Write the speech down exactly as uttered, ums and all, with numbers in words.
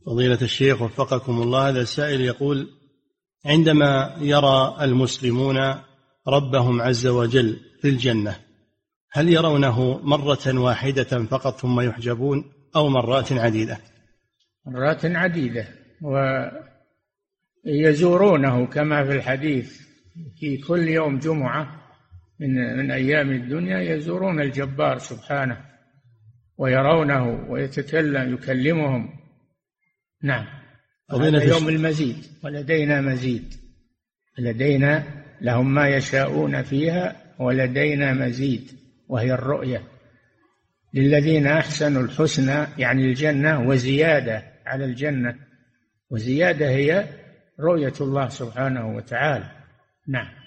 فضيلة الشيخ وفقكم الله، هذا السائل يقول: عندما يرى المسلمون ربهم عز وجل في الجنة، هل يرونه مرة واحدة فقط ثم يحجبون أو مرات عديدة؟ مرات عديدة، ويزورونه كما في الحديث في كل يوم جمعة من من أيام الدنيا يزورون الجبار سبحانه ويرونه ويتكلم يكلمهم. نعم، هذا يوم المزيد، ولدينا مزيد، لدينا لهم ما يشاءون فيها ولدينا مزيد، وهي الرؤية للذين أحسنوا الحسنى يعني الجنة وزيادة على الجنة، وزيادة هي رؤية الله سبحانه وتعالى. نعم.